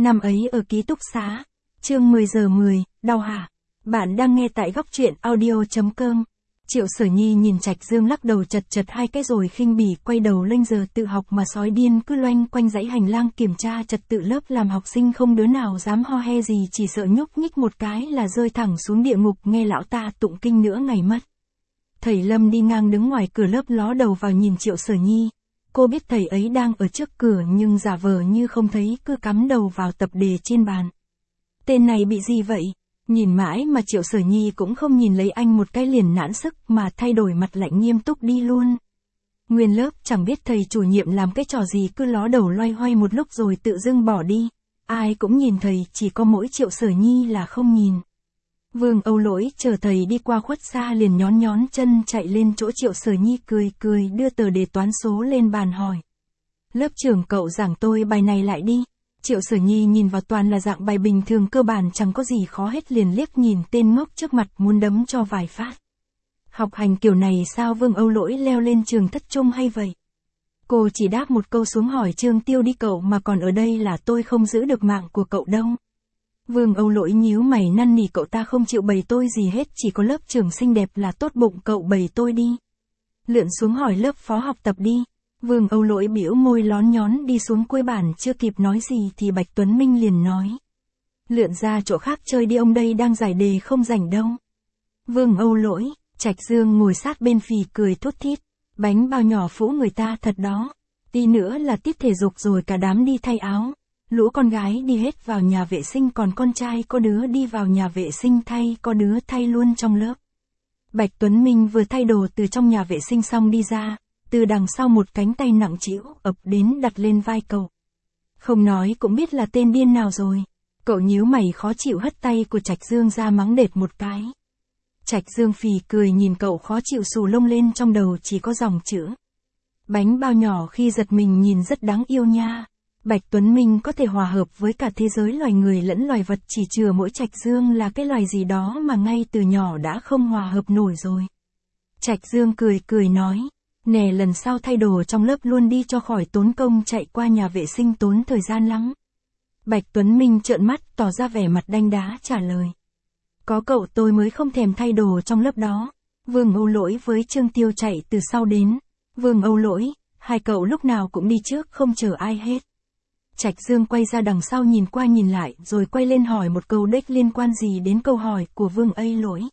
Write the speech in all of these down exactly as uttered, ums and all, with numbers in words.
Năm ấy ở ký túc xá. Chương mười giờ mười, đau hả? Bạn đang nghe tại góc truyện audio.com. Triệu Sở Nhi nhìn Trạch Dương lắc đầu chật chật hai cái rồi khinh bỉ quay đầu lên giờ tự học mà sói điên cứ loanh quanh dãy hành lang kiểm tra trật tự lớp làm học sinh không đứa nào dám ho he gì chỉ sợ nhúc nhích một cái là rơi thẳng xuống địa ngục nghe lão ta tụng kinh nửa ngày mất. Thầy Lâm đi ngang đứng ngoài cửa lớp ló đầu vào nhìn Triệu Sở Nhi. Cô biết thầy ấy đang ở trước cửa nhưng giả vờ như không thấy cứ cắm đầu vào tập đề trên bàn. Tên này bị gì vậy? Nhìn mãi mà Triệu Sở Nhi cũng không nhìn lấy anh một cái liền nản sức mà thay đổi mặt lạnh nghiêm túc đi luôn. Nguyên lớp chẳng biết thầy chủ nhiệm làm cái trò gì cứ ló đầu loay hoay một lúc rồi tự dưng bỏ đi. Ai cũng nhìn thầy chỉ có mỗi Triệu Sở Nhi là không nhìn. Vương Âu Lỗi chờ thầy đi qua khuất xa liền nhón nhón chân chạy lên chỗ Triệu Sở Nhi cười cười đưa tờ đề toán số lên bàn hỏi. Lớp trưởng cậu giảng tôi bài này lại đi. Triệu Sở Nhi nhìn vào toàn là dạng bài bình thường cơ bản chẳng có gì khó hết liền liếc nhìn tên ngốc trước mặt muốn đấm cho vài phát. Học hành kiểu này sao Vương Âu Lỗi leo lên trường thất trung hay vậy? Cô chỉ đáp một câu xuống hỏi Trương Tiêu đi cậu mà còn ở đây là tôi không giữ được mạng của cậu đâu. Vương Âu Lỗi nhíu mày năn nỉ cậu ta không chịu bày tôi gì hết chỉ có lớp trưởng xinh đẹp là tốt bụng cậu bày tôi đi. Lượn xuống hỏi lớp phó học tập đi. Vương Âu Lỗi bĩu môi lón nhón đi xuống cuối bàn chưa kịp nói gì thì Bạch Tuấn Minh liền nói. Lượn ra chỗ khác chơi đi ông đây đang giải đề không rảnh đâu. Vương Âu Lỗi, Trạch Dương ngồi sát bên phì cười thốt thít. Bánh bao nhỏ phũ người ta thật đó. Tí nữa là tiết thể dục rồi cả đám đi thay áo. Lũ con gái đi hết vào nhà vệ sinh còn con trai có đứa đi vào nhà vệ sinh thay có đứa thay luôn trong lớp. Bạch Tuấn Minh vừa thay đồ từ trong nhà vệ sinh xong đi ra. Từ đằng sau một cánh tay nặng trĩu ập đến đặt lên vai cậu. Không nói cũng biết là tên điên nào rồi. Cậu nhíu mày khó chịu hất tay của Trạch Dương ra mắng đệt một cái. Trạch Dương phì cười nhìn cậu khó chịu xù lông lên trong đầu chỉ có dòng chữ. Bánh bao nhỏ khi giật mình nhìn rất đáng yêu nha. Bạch Tuấn Minh có thể hòa hợp với cả thế giới loài người lẫn loài vật chỉ chừa mỗi Trạch Dương là cái loài gì đó mà ngay từ nhỏ đã không hòa hợp nổi rồi. Trạch Dương cười cười nói. Nè lần sau thay đồ trong lớp luôn đi cho khỏi tốn công chạy qua nhà vệ sinh tốn thời gian lắm. Bạch Tuấn Minh trợn mắt tỏ ra vẻ mặt đanh đá trả lời. Có cậu tôi mới không thèm thay đồ trong lớp đó. Vương Âu Lỗi với Trương Tiêu chạy từ sau đến. Vương Âu Lỗi, hai cậu lúc nào cũng đi trước không chờ ai hết. Trạch Dương quay ra đằng sau nhìn qua nhìn lại rồi quay lên hỏi một câu đếch liên quan gì đến câu hỏi của Vương Âu Lỗi.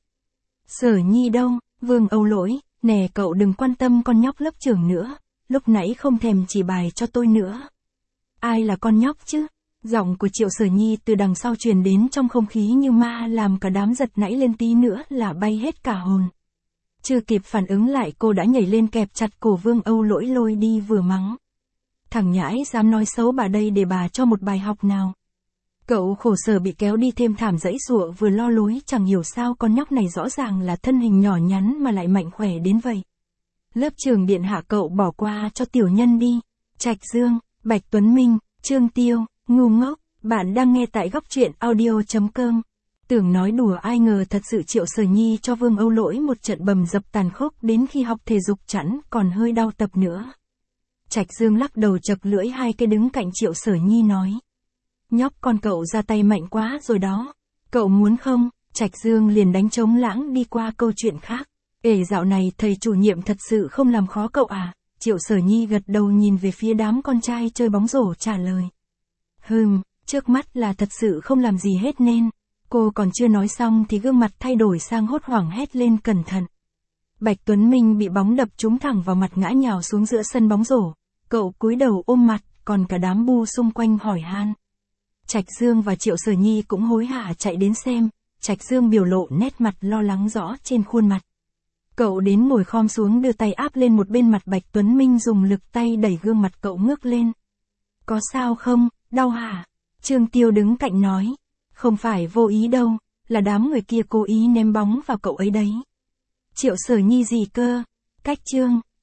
Sở Nhi đâu? Vương Âu Lỗi. Nè cậu đừng quan tâm con nhóc lớp trưởng nữa, lúc nãy không thèm chỉ bài cho tôi nữa. Ai là con nhóc chứ? Giọng của Triệu Sở Nhi từ đằng sau truyền đến trong không khí như ma làm cả đám giật nảy lên tí nữa là bay hết cả hồn. Chưa kịp phản ứng lại cô đã nhảy lên kẹp chặt cổ Vương Âu Lỗi lôi đi vừa mắng. Thằng nhãi dám nói xấu bà đây để bà cho một bài học nào. Cậu khổ sở bị kéo đi thêm thảm dãy giụa vừa lo lối chẳng hiểu sao con nhóc này rõ ràng là thân hình nhỏ nhắn mà lại mạnh khỏe đến vậy. Lớp trưởng điện hạ cậu bỏ qua cho tiểu nhân đi. Trạch Dương, Bạch Tuấn Minh, Trương Tiêu, ngu ngốc, bạn đang nghe tại góc truyện audio.com. Tưởng nói đùa ai ngờ thật sự Triệu Sở Nhi cho Vương Âu Lỗi một trận bầm dập tàn khốc đến khi học thể dục chẵn còn hơi đau tập nữa. Trạch Dương lắc đầu chật lưỡi hai cái đứng cạnh Triệu Sở Nhi nói. Nhóc con cậu ra tay mạnh quá rồi đó. Cậu muốn không? Trạch Dương liền đánh trống lãng đi qua câu chuyện khác. Ể dạo này thầy chủ nhiệm thật sự không làm khó cậu à? Triệu Sở Nhi gật đầu nhìn về phía đám con trai chơi bóng rổ trả lời. Hừm, trước mắt là thật sự không làm gì hết nên. Cô còn chưa nói xong thì gương mặt thay đổi sang hốt hoảng hét lên cẩn thận. Bạch Tuấn Minh bị bóng đập trúng thẳng vào mặt ngã nhào xuống giữa sân bóng rổ. Cậu cúi đầu ôm mặt, còn cả đám bu xung quanh hỏi han. Trạch Dương và Triệu Sở Nhi cũng hối hả chạy đến xem, Trạch Dương biểu lộ nét mặt lo lắng rõ trên khuôn mặt. Cậu đến ngồi khom xuống đưa tay áp lên một bên mặt Bạch Tuấn Minh dùng lực tay đẩy gương mặt cậu ngước lên. Có sao không, đau hả? Trương Tiêu đứng cạnh nói. Không phải vô ý đâu, là đám người kia cố ý ném bóng vào cậu ấy đấy. Triệu Sở Nhi gì cơ? Cách Trương,